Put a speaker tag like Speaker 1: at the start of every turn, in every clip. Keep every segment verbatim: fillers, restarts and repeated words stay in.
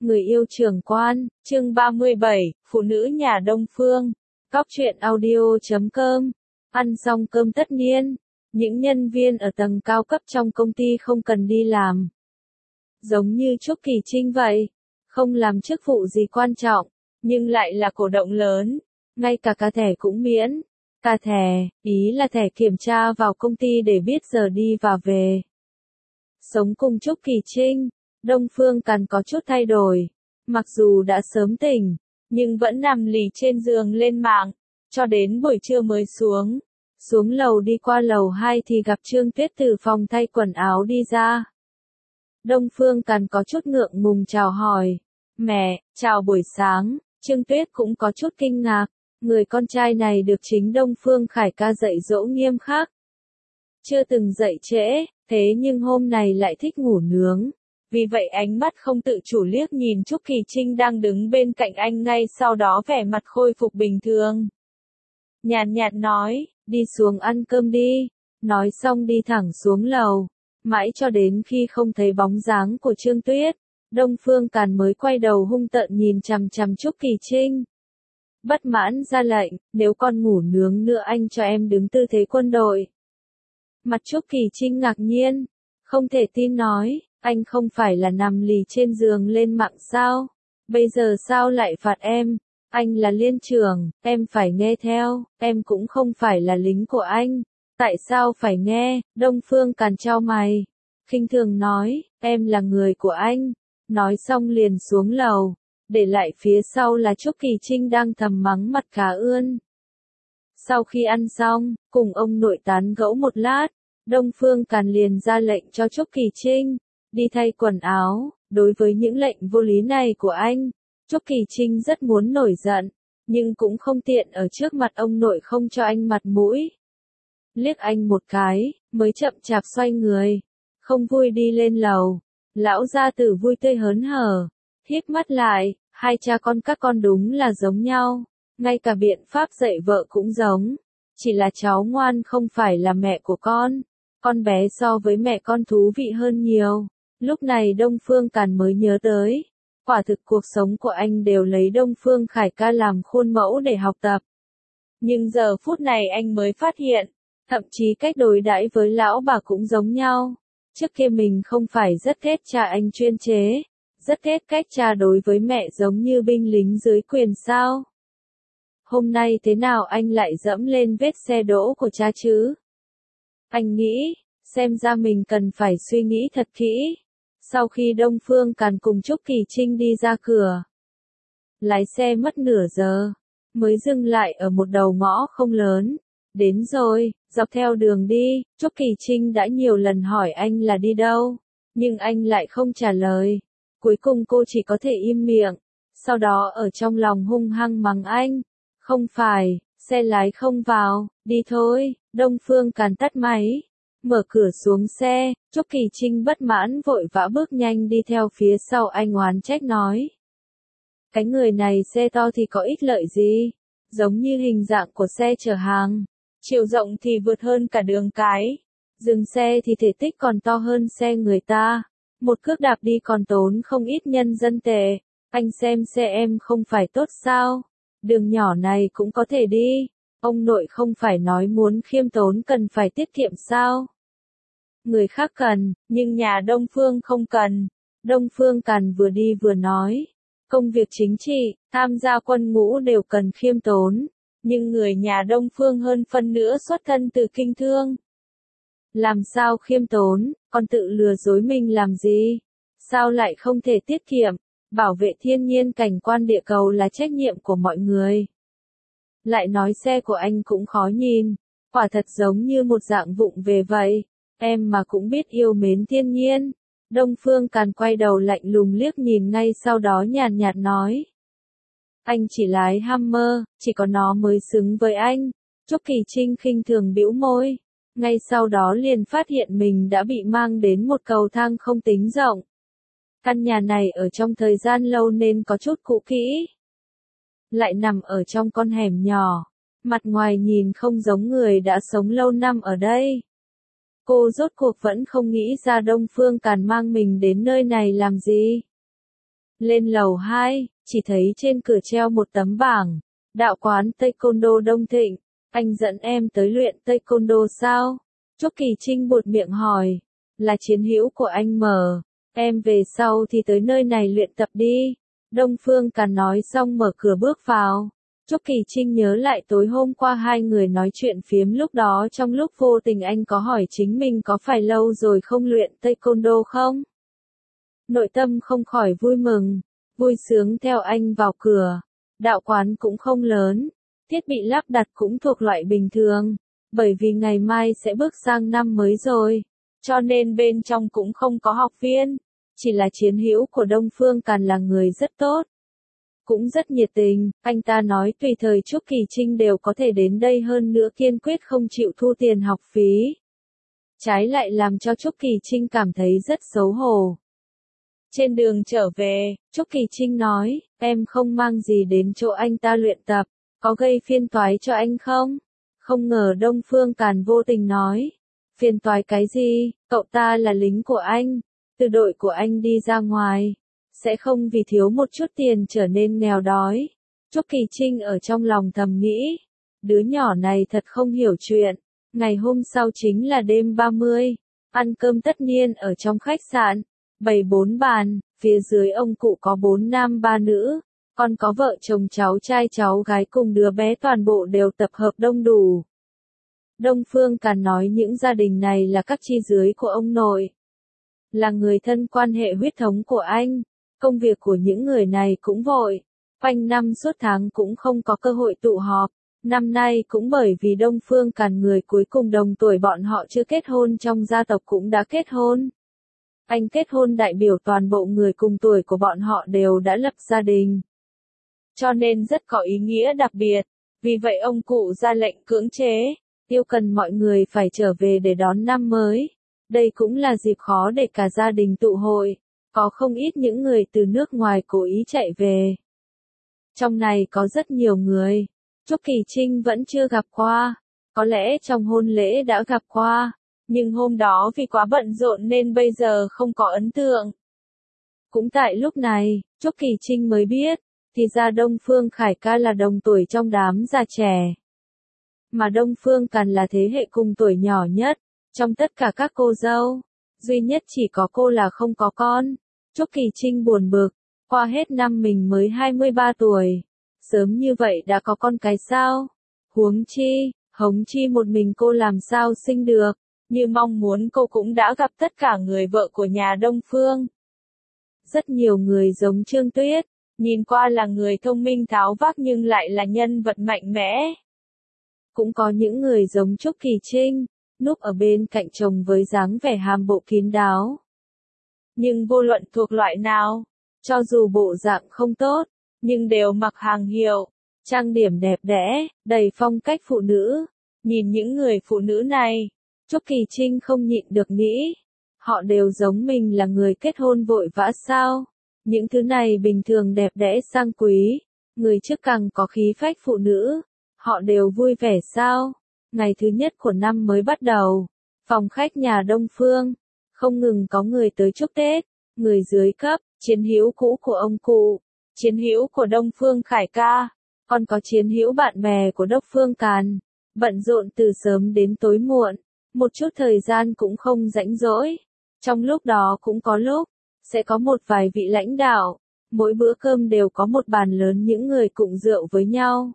Speaker 1: Người yêu trưởng quan, chương ba mươi bảy, phụ nữ nhà Đông Phương. Cóc truyện audio chấm com. Ăn xong cơm tất niên, những nhân viên ở tầng cao cấp trong công ty không cần đi làm. Giống như Trúc Kỳ Trinh vậy, không làm chức vụ gì quan trọng, nhưng lại là cổ động lớn, ngay cả cả thẻ cũng miễn. Cả thẻ, ý là thẻ kiểm tra vào công ty để biết giờ đi và về. Sống cùng Trúc Kỳ Trinh, Đông Phương Càn có chút thay đổi. Mặc dù đã sớm tỉnh, nhưng vẫn nằm lì trên giường lên mạng, cho đến buổi trưa mới xuống. Xuống lầu đi qua lầu hai thì gặp Trương Tuyết từ phòng thay quần áo đi ra. Đông Phương Càn có chút ngượng ngùng chào hỏi. Mẹ, chào buổi sáng. Trương Tuyết cũng có chút kinh ngạc. Người con trai này được chính Đông Phương Khải ca dạy dỗ nghiêm khắc. Chưa từng dậy trễ, thế nhưng hôm này lại thích ngủ nướng. Vì vậy ánh mắt không tự chủ liếc nhìn Trúc Kỳ Trinh đang đứng bên cạnh anh, ngay sau đó vẻ mặt khôi phục bình thường. Nhàn nhạt nói, đi xuống ăn cơm đi. Nói xong đi thẳng xuống lầu. Mãi cho đến khi không thấy bóng dáng của Trương Tuyết, Đông Phương Càn mới quay đầu hung tợn nhìn chằm chằm Trúc Kỳ Trinh. Bất mãn ra lệnh, nếu con ngủ nướng nữa anh cho em đứng tư thế quân đội. Mặt Trúc Kỳ Trinh ngạc nhiên, không thể tin nói, anh không phải là nằm lì trên giường lên mạng sao? Bây giờ sao lại phạt em? Anh là liên trưởng, em phải nghe theo, em cũng không phải là lính của anh. Tại sao phải nghe? Đông Phương Càn chau mày, khinh thường nói, em là người của anh. Nói xong liền xuống lầu, để lại phía sau là Trúc Kỳ Trinh đang thầm mắng mặt cá ươn. Sau khi ăn xong, cùng ông nội tán gẫu một lát, Đông Phương Càn liền ra lệnh cho Trúc Kỳ Trinh đi thay quần áo. Đối với những lệnh vô lý này của anh, Trúc Kỳ Trinh rất muốn nổi giận, nhưng cũng không tiện ở trước mặt ông nội không cho anh mặt mũi. Liếc anh một cái, mới chậm chạp xoay người, không vui đi lên lầu. Lão gia tử vui tươi hớn hở, híp mắt lại, hai cha con các con đúng là giống nhau, ngay cả biện pháp dạy vợ cũng giống, chỉ là cháu ngoan không phải là mẹ của con, con bé so với mẹ con thú vị hơn nhiều. Lúc này Đông Phương Càn mới nhớ tới, quả thực cuộc sống của anh đều lấy Đông Phương Khải ca làm khuôn mẫu để học tập. Nhưng giờ phút này anh mới phát hiện, thậm chí cách đối đãi với lão bà cũng giống nhau. Trước kia mình không phải rất ghét cha anh chuyên chế, rất ghét cách cha đối với mẹ giống như binh lính dưới quyền sao. Hôm nay thế nào anh lại dẫm lên vết xe đỗ của cha chứ? Anh nghĩ, xem ra mình cần phải suy nghĩ thật kỹ. Sau khi Đông Phương Càn cùng Trúc Kỳ Trinh đi ra cửa, lái xe mất nửa giờ, mới dừng lại ở một đầu ngõ không lớn. Đến rồi, dọc theo đường đi, Trúc Kỳ Trinh đã nhiều lần hỏi anh là đi đâu, nhưng anh lại không trả lời. Cuối cùng cô chỉ có thể im miệng, sau đó ở trong lòng hung hăng mắng anh. Không phải, xe lái không vào, đi thôi. Đông Phương Càn tắt máy, mở cửa xuống xe, Trúc Kỳ Trinh bất mãn vội vã bước nhanh đi theo phía sau anh oán trách nói. Cái người này xe to thì có ích lợi gì, giống như hình dạng của xe chở hàng. Chiều rộng thì vượt hơn cả đường cái. Dừng xe thì thể tích còn to hơn xe người ta. Một cước đạp đi còn tốn không ít nhân dân tệ. Anh xem xe em không phải tốt sao? Đường nhỏ này cũng có thể đi. Ông nội không phải nói muốn khiêm tốn cần phải tiết kiệm sao? Người khác cần, nhưng nhà Đông Phương không cần. Đông Phương Càn vừa đi vừa nói. Công việc chính trị, tham gia quân ngũ đều cần khiêm tốn. Nhưng người nhà Đông Phương hơn phân nữa xuất thân từ kinh thương. Làm sao khiêm tốn, còn tự lừa dối mình làm gì? Sao lại không thể tiết kiệm? Bảo vệ thiên nhiên cảnh quan địa cầu là trách nhiệm của mọi người. Lại nói xe của anh cũng khó nhìn, quả thật giống như một dạng vụng về vậy. Em mà cũng biết yêu mến thiên nhiên. Đông Phương Càn quay đầu lạnh lùng liếc nhìn, ngay sau đó nhàn nhạt nói. Anh chỉ lái Hummer, chỉ có nó mới xứng với anh. Trúc Kỳ Trinh khinh thường bĩu môi. Ngay sau đó liền phát hiện mình đã bị mang đến một cầu thang không tính rộng. Căn nhà này ở trong thời gian lâu nên có chút cũ kỹ. Lại nằm ở trong con hẻm nhỏ. Mặt ngoài nhìn không giống người đã sống lâu năm ở đây. Cô rốt cuộc vẫn không nghĩ ra Đông Phương Càn mang mình đến nơi này làm gì. Lên lầu hai, chỉ thấy trên cửa treo một tấm bảng. Đạo quán Taekwondo Đông Thịnh, anh dẫn em tới luyện Taekwondo sao? Chúc Kỳ Trinh buột miệng hỏi. Là chiến hữu của anh mở. Em về sau thì tới nơi này luyện tập đi. Đông Phương Càn nói xong mở cửa bước vào. Chúc Kỳ Trinh nhớ lại tối hôm qua hai người nói chuyện phiếm lúc đó, trong lúc vô tình anh có hỏi chính mình có phải lâu rồi không luyện Taekwondo không? Nội tâm không khỏi vui mừng, vui sướng theo anh vào cửa. Đạo quán cũng không lớn, thiết bị lắp đặt cũng thuộc loại bình thường, bởi vì ngày mai sẽ bước sang năm mới rồi, cho nên bên trong cũng không có học viên, chỉ là chiến hữu của Đông Phương Càn là người rất tốt. Cũng rất nhiệt tình, anh ta nói tùy thời Chúc Kỳ Trinh đều có thể đến đây, hơn nữa kiên quyết không chịu thu tiền học phí. Trái lại làm cho Chúc Kỳ Trinh cảm thấy rất xấu hổ. Trên đường trở về, Chúc Kỳ Trinh nói, em không mang gì đến chỗ anh ta luyện tập, có gây phiền toái cho anh không? Không ngờ Đông Phương Càn vô tình nói, phiền toái cái gì, cậu ta là lính của anh, từ đội của anh đi ra ngoài, sẽ không vì thiếu một chút tiền trở nên nghèo đói. Chúc Kỳ Trinh ở trong lòng thầm nghĩ, đứa nhỏ này thật không hiểu chuyện. Ngày hôm sau chính là đêm ba mươi, ăn cơm tất niên ở trong khách sạn, bày bốn bàn, phía dưới ông cụ có bốn nam ba nữ, còn có vợ chồng cháu trai cháu gái cùng đứa bé, toàn bộ đều tập hợp đông đủ. Đông Phương Càn nói những gia đình này là các chi dưới của ông nội, là người thân quan hệ huyết thống của anh. Công việc của những người này cũng vội, quanh năm suốt tháng cũng không có cơ hội tụ họp. Năm nay cũng bởi vì Đông Phương Càn người cuối cùng đồng tuổi bọn họ chưa kết hôn trong gia tộc cũng đã kết hôn. Anh kết hôn đại biểu toàn bộ người cùng tuổi của bọn họ đều đã lập gia đình, cho nên rất có ý nghĩa đặc biệt. Vì vậy ông cụ ra lệnh cưỡng chế, yêu cần mọi người phải trở về để đón năm mới. Đây cũng là dịp khó để cả gia đình tụ hội, có không ít những người từ nước ngoài cố ý chạy về. Trong này có rất nhiều người Chúc Kỳ Trinh vẫn chưa gặp qua, có lẽ trong hôn lễ đã gặp qua, nhưng hôm đó vì quá bận rộn nên bây giờ không có ấn tượng. Cũng tại lúc này, Chúc Kỳ Trinh mới biết, thì ra Đông Phương Khải ca là đồng tuổi trong đám già trẻ. Mà Đông Phương Càn là thế hệ cùng tuổi nhỏ nhất, trong tất cả các cô dâu. Duy nhất chỉ có cô là không có con. Chúc Kỳ Trinh buồn bực, qua hết năm mình mới hai mươi ba tuổi. Sớm như vậy đã có con cái sao? Huống chi, hống chi một mình cô làm sao sinh được. Như mong muốn cô cũng đã gặp tất cả người vợ của nhà Đông Phương. Rất nhiều người giống Trương Tuyết, nhìn qua là người thông minh tháo vát nhưng lại là nhân vật mạnh mẽ. Cũng có những người giống Chúc Kỳ Trinh, núp ở bên cạnh chồng với dáng vẻ hàm bộ kín đáo. Nhưng vô luận thuộc loại nào, cho dù bộ dạng không tốt, nhưng đều mặc hàng hiệu, trang điểm đẹp đẽ, đầy phong cách phụ nữ. Nhìn những người phụ nữ này, Chúc Kỳ Trinh không nhịn được nghĩ, họ đều giống mình là người kết hôn vội vã sao? Những thứ này bình thường đẹp đẽ sang quý, người trước càng có khí phách phụ nữ, họ đều vui vẻ sao? Ngày thứ nhất của năm mới bắt đầu, phòng khách nhà Đông Phương, không ngừng có người tới chúc Tết, người dưới cấp, chiến hữu cũ của ông cụ, chiến hữu của Đông Phương Khải ca, còn có chiến hữu bạn bè của Đông Phương Càn, bận rộn từ sớm đến tối muộn, một chút thời gian cũng không rảnh rỗi. Trong lúc đó cũng có lúc, sẽ có một vài vị lãnh đạo, mỗi bữa cơm đều có một bàn lớn những người cùng rượu với nhau.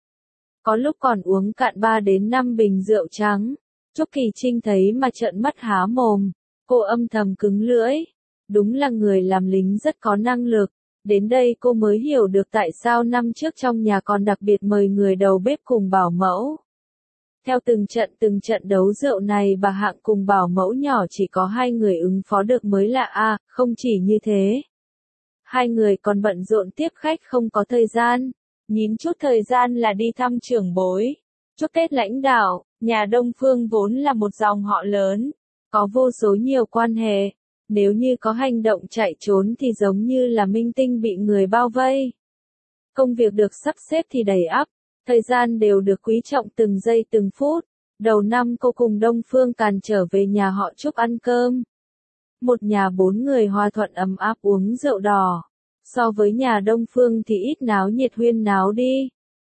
Speaker 1: Có lúc còn uống cạn ba đến năm bình rượu trắng. Chúc Kỳ Trinh thấy mà trợn mắt há mồm, cô âm thầm cứng lưỡi. Đúng là người làm lính rất có năng lực. Đến đây cô mới hiểu được tại sao năm trước trong nhà còn đặc biệt mời người đầu bếp cùng bảo mẫu. Theo từng trận từng trận đấu rượu này, bà Hạng cùng bảo mẫu nhỏ chỉ có hai người ứng phó được mới lạ à, không chỉ như thế. Hai người còn bận rộn tiếp khách không có thời gian. Nhín chút thời gian là đi thăm trưởng bối, chúc Tết lãnh đạo. Nhà Đông Phương vốn là một dòng họ lớn, có vô số nhiều quan hệ. Nếu như có hành động chạy trốn thì giống như là minh tinh bị người bao vây. Công việc được sắp xếp thì đầy ắp, thời gian đều được quý trọng từng giây từng phút. Đầu năm cô cùng Đông Phương Càn trở về nhà họ Chúc ăn cơm. Một nhà bốn người hòa thuận ấm áp uống rượu đỏ. So với nhà Đông Phương thì ít náo nhiệt huyên náo đi.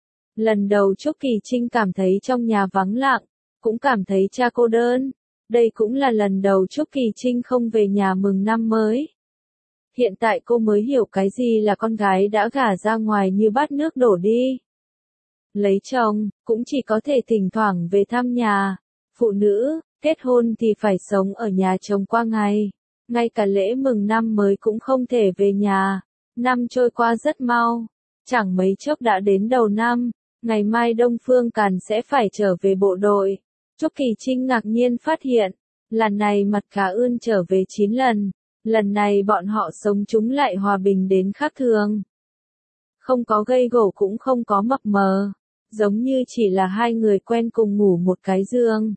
Speaker 1: Lần đầu Trúc Kỳ Trinh cảm thấy trong nhà vắng lặng, cũng cảm thấy cha cô đơn. Đây cũng là lần đầu Trúc Kỳ Trinh không về nhà mừng năm mới. Hiện tại cô mới hiểu cái gì là con gái đã gả ra ngoài như bát nước đổ đi. Lấy chồng, cũng chỉ có thể thỉnh thoảng về thăm nhà. Phụ nữ, kết hôn thì phải sống ở nhà chồng qua ngày. Ngay cả lễ mừng năm mới cũng không thể về nhà. Năm trôi qua rất mau. Chẳng mấy chốc đã đến đầu năm. Ngày mai Đông Phương Càn sẽ phải trở về bộ đội. Trúc Kỳ Trinh ngạc nhiên phát hiện. Lần này mặt cá ươn trở về chín lần. Lần này bọn họ sống chúng lại hòa bình đến khác thường. Không có gây gổ cũng không có mập mờ. Giống như chỉ là hai người quen cùng ngủ một cái giường.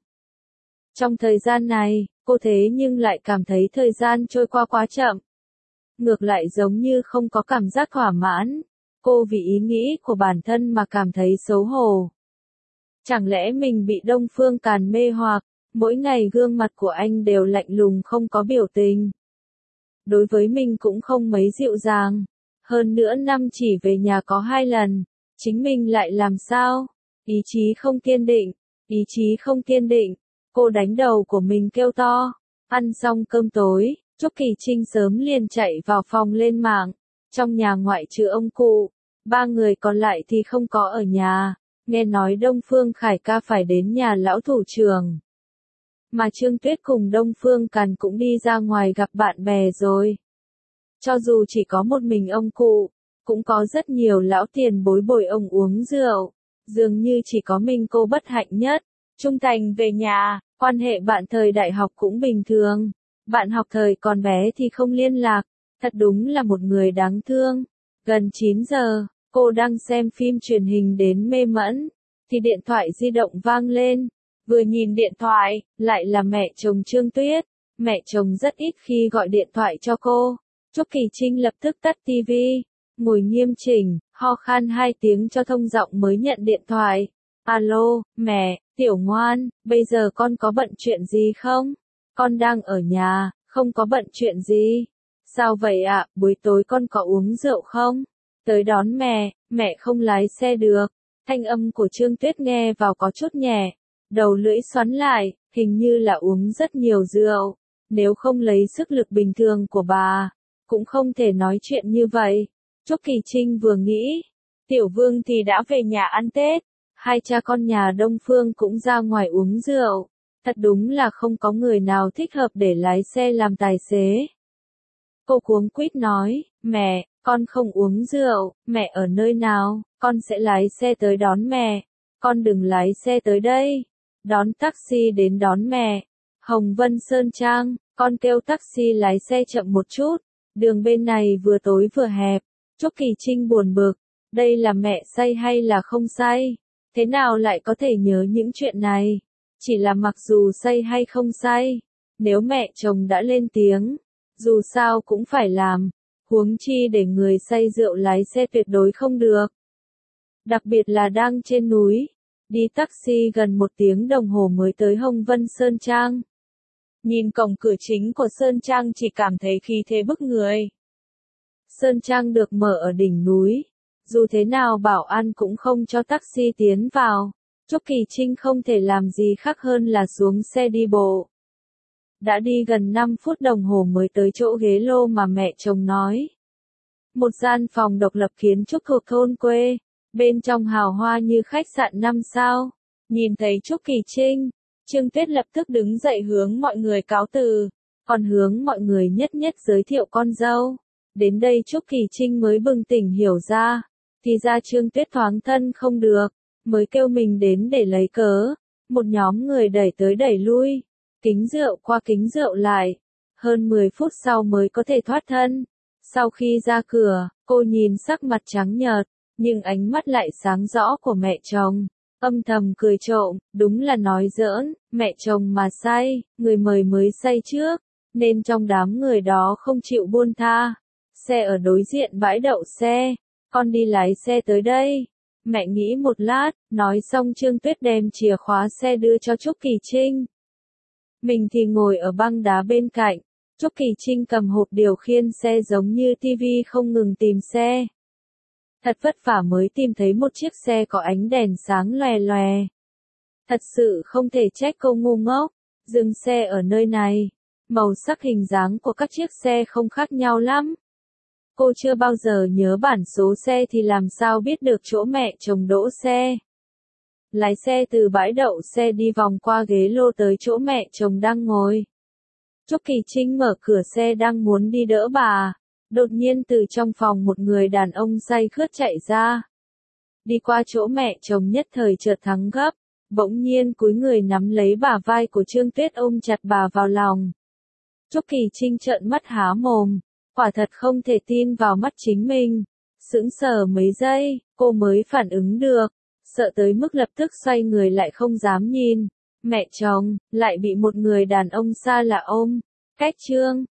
Speaker 1: Trong thời gian này, cô thế nhưng lại cảm thấy thời gian trôi qua quá chậm. Ngược lại giống như không có cảm giác thỏa mãn. Cô vì ý nghĩ của bản thân mà cảm thấy xấu hổ. Chẳng lẽ mình bị Đông Phương Càn mê hoặc, mỗi ngày gương mặt của anh đều lạnh lùng không có biểu tình. Đối với mình cũng không mấy dịu dàng. Hơn nữa năm chỉ về nhà có hai lần. Chính mình lại làm sao? Ý chí không kiên định. Ý chí không kiên định. Cô đánh đầu của mình kêu to. Ăn xong cơm tối, Trúc Kỳ Trinh sớm liền chạy vào phòng lên mạng. Trong nhà ngoại trừ ông cụ, ba người còn lại thì không có ở nhà. Nghe nói Đông Phương Khải ca phải đến nhà lão thủ trưởng. Mà Trương Tuyết cùng Đông Phương Càn cũng đi ra ngoài gặp bạn bè rồi. Cho dù chỉ có một mình ông cụ, cũng có rất nhiều lão tiền bối bồi ông uống rượu. Dường như chỉ có mình cô bất hạnh nhất. Trung thành về nhà, quan hệ bạn thời đại học cũng bình thường. Bạn học thời còn bé thì không liên lạc. Thật đúng là một người đáng thương. Gần chín giờ, cô đang xem phim truyền hình đến mê mẩn. Thì điện thoại di động vang lên. Vừa nhìn điện thoại, lại là mẹ chồng Trương Tuyết. Mẹ chồng rất ít khi gọi điện thoại cho cô. Trúc Kỳ Trinh lập tức tắt tivi, ngồi nghiêm chỉnh, ho khan hai tiếng cho thông giọng mới nhận điện thoại. Alo, mẹ, tiểu ngoan, bây giờ con có bận chuyện gì không? Con đang ở nhà, không có bận chuyện gì. Sao vậy ạ, buổi tối con có uống rượu không? Tới đón mẹ, mẹ không lái xe được. Thanh âm của Trương Tuyết nghe vào có chút nhẹ. Đầu lưỡi xoắn lại, hình như là uống rất nhiều rượu. Nếu không lấy sức lực bình thường của bà, cũng không thể nói chuyện như vậy. Trúc Kỳ Trinh vừa nghĩ, Tiểu Vương thì đã về nhà ăn Tết, hai cha con nhà Đông Phương cũng ra ngoài uống rượu. Thật đúng là không có người nào thích hợp để lái xe làm tài xế. Cô cuống quýt nói, mẹ, con không uống rượu, mẹ ở nơi nào, con sẽ lái xe tới đón mẹ. Con đừng lái xe tới đây. Đón taxi đến đón mẹ. Hồng Vân Sơn Trang, con kêu taxi lái xe chậm một chút. Đường bên này vừa tối vừa hẹp. Trúc Kỳ Trinh buồn bực. Đây là mẹ say hay là không say? Thế nào lại có thể nhớ những chuyện này? Chỉ là mặc dù say hay không say. Nếu mẹ chồng đã lên tiếng, dù sao cũng phải làm. Huống chi để người say rượu lái xe tuyệt đối không được. Đặc biệt là đang trên núi. Đi taxi gần một tiếng đồng hồ mới tới Hồng Vân Sơn Trang. Nhìn cổng cửa chính của Sơn Trang chỉ cảm thấy khí thế bức người. Sơn Trang được mở ở đỉnh núi. Dù thế nào bảo an cũng không cho taxi tiến vào. Trúc Kỳ Trinh không thể làm gì khác hơn là xuống xe đi bộ. Đã đi gần năm phút đồng hồ mới tới chỗ ghế lô mà mẹ chồng nói. Một gian phòng độc lập kiến trúc thuộc thôn quê. Bên trong hào hoa như khách sạn năm sao. Nhìn thấy Trúc Kỳ Trinh, Trương Tuyết lập tức đứng dậy hướng mọi người cáo từ. Còn hướng mọi người nhất nhất giới thiệu con dâu. Đến đây Trúc Kỳ Trinh mới bừng tỉnh hiểu ra. Thì ra Trương Tuyết thoáng thân không được. Mới kêu mình đến để lấy cớ. Một nhóm người đẩy tới đẩy lui. Kính rượu qua kính rượu lại. Hơn mười phút sau mới có thể thoát thân. Sau khi ra cửa, cô nhìn sắc mặt trắng nhợt. Nhưng ánh mắt lại sáng rõ của mẹ chồng. Âm thầm cười trộm, đúng là nói giỡn, mẹ chồng mà say, người mời mới say trước. Nên trong đám người đó không chịu buông tha. Xe ở đối diện bãi đậu xe. Con đi lái xe tới đây. Mẹ nghĩ một lát, nói xong Trương Tuyết đem chìa khóa xe đưa cho Trúc Kỳ Trinh. Mình thì ngồi ở băng đá bên cạnh. Trúc Kỳ Trinh cầm hộp điều khiển xe giống như tivi không ngừng tìm xe. Thật vất vả mới tìm thấy một chiếc xe có ánh đèn sáng lòe lòe. Thật sự không thể trách cô ngu ngốc, dừng xe ở nơi này. Màu sắc hình dáng của các chiếc xe không khác nhau lắm. Cô chưa bao giờ nhớ bản số xe thì làm sao biết được chỗ mẹ chồng đỗ xe. Lái xe từ bãi đậu xe đi vòng qua ghế lô tới chỗ mẹ chồng đang ngồi. Trúc Kỳ Trinh mở cửa xe đang muốn đi đỡ bà. Đột nhiên từ trong phòng một người đàn ông say khướt chạy ra. Đi qua chỗ mẹ chồng nhất thời chợt thắng gấp. Bỗng nhiên cúi người nắm lấy bả vai của Trương Tuyết ôm chặt bà vào lòng. Trúc Kỳ Trinh trợn mắt há mồm. Quả thật không thể tin vào mắt chính mình. Sững sờ mấy giây, cô mới phản ứng được. Sợ tới mức lập tức xoay người lại không dám nhìn. Mẹ chồng, lại bị một người đàn ông xa lạ ôm. Cách Trương